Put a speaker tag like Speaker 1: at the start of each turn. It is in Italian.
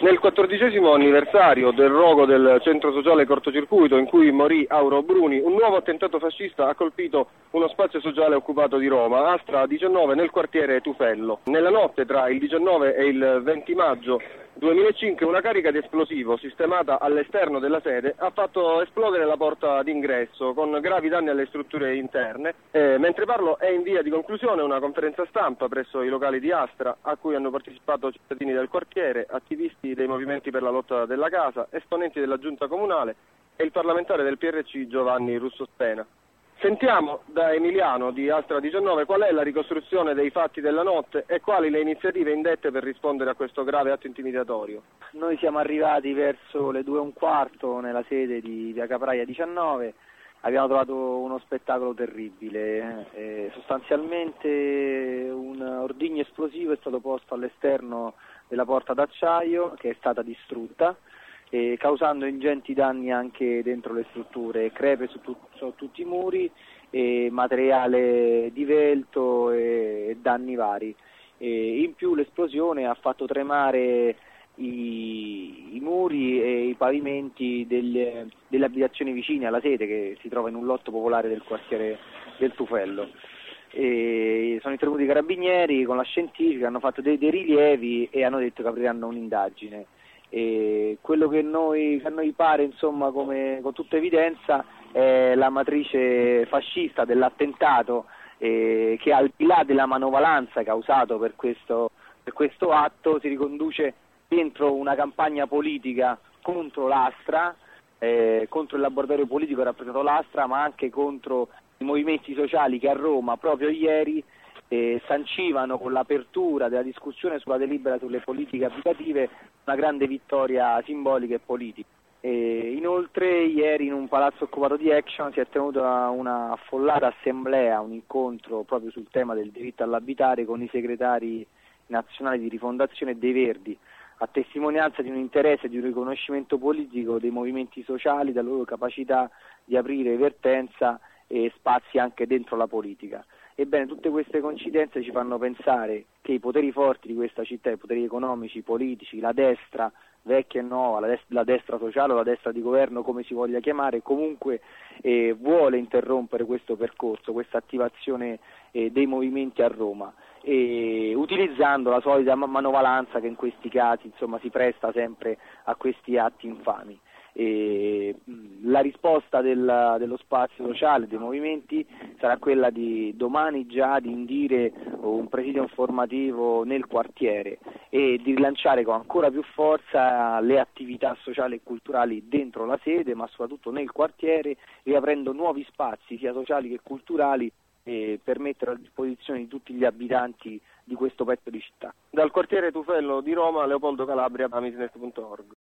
Speaker 1: Nel 14° anniversario del rogo del centro sociale cortocircuito in cui morì Auro Bruni, un nuovo attentato fascista ha colpito uno spazio sociale occupato di Roma, Astra 19, nel quartiere Tufello. Nella notte tra il 19 e il 20 maggio 2005 una carica di esplosivo sistemata all'esterno della sede ha fatto esplodere la porta d'ingresso con gravi danni alle strutture interne. Mentre parlo è in via di conclusione una conferenza stampa presso i locali di Astra a cui hanno partecipato cittadini del quartiere, attivisti dei movimenti per la lotta della casa, esponenti della giunta comunale e il parlamentare del PRC Giovanni Russo Spena. Sentiamo da Emiliano di Astra 19 qual è la ricostruzione dei fatti della notte e quali le iniziative indette per rispondere a questo grave atto intimidatorio.
Speaker 2: Noi siamo arrivati verso le 2:15 nella sede di via Capraia 19, abbiamo trovato uno spettacolo terribile, sostanzialmente un ordigno esplosivo è stato posto all'esterno della porta d'acciaio che è stata distrutta, causando ingenti danni anche dentro le strutture, crepe su tutti i muri, materiale divelto e danni vari. In più l'esplosione ha fatto tremare i muri e i pavimenti delle abitazioni vicine alla sede che si trova in un lotto popolare del quartiere del Tufello. Sono intervenuti i carabinieri con la scientifica, hanno fatto dei rilievi e hanno detto che apriranno un'indagine. Quello che a noi pare, insomma, come con tutta evidenza, è la matrice fascista dell'attentato, che al di là della manovalanza causato per questo atto si riconduce dentro una campagna politica contro l'Astra, contro il laboratorio politico rappresentato l'Astra, ma anche contro i movimenti sociali che a Roma proprio ieri sancivano con l'apertura della discussione sulla delibera sulle politiche abitative una grande vittoria simbolica e politica. Inoltre ieri in un palazzo occupato di Action si è tenuta una affollata assemblea, un incontro proprio sul tema del diritto all'abitare con i segretari nazionali di Rifondazione dei Verdi, a testimonianza di un interesse e di un riconoscimento politico dei movimenti sociali, della loro capacità di aprire vertenza e spazi anche dentro la politica. Ebbene, tutte queste coincidenze ci fanno pensare che i poteri forti di questa città, i poteri economici, politici, la destra, vecchia e nuova, la destra sociale o la destra di governo, come si voglia chiamare, comunque vuole interrompere questo percorso, questa attivazione dei movimenti a Roma, utilizzando la solita manovalanza che in questi casi, insomma, si presta sempre a questi atti infami. La risposta dello spazio sociale, dei movimenti, sarà quella di domani già di indire un presidio informativo nel quartiere e di rilanciare con ancora più forza le attività sociali e culturali dentro la sede, ma soprattutto nel quartiere, riaprendo nuovi spazi sia sociali che culturali per mettere a disposizione di tutti gli abitanti di questo pezzo di città.
Speaker 1: Dal quartiere Tufello di Roma, Leopoldo Calabria, amisnet.org.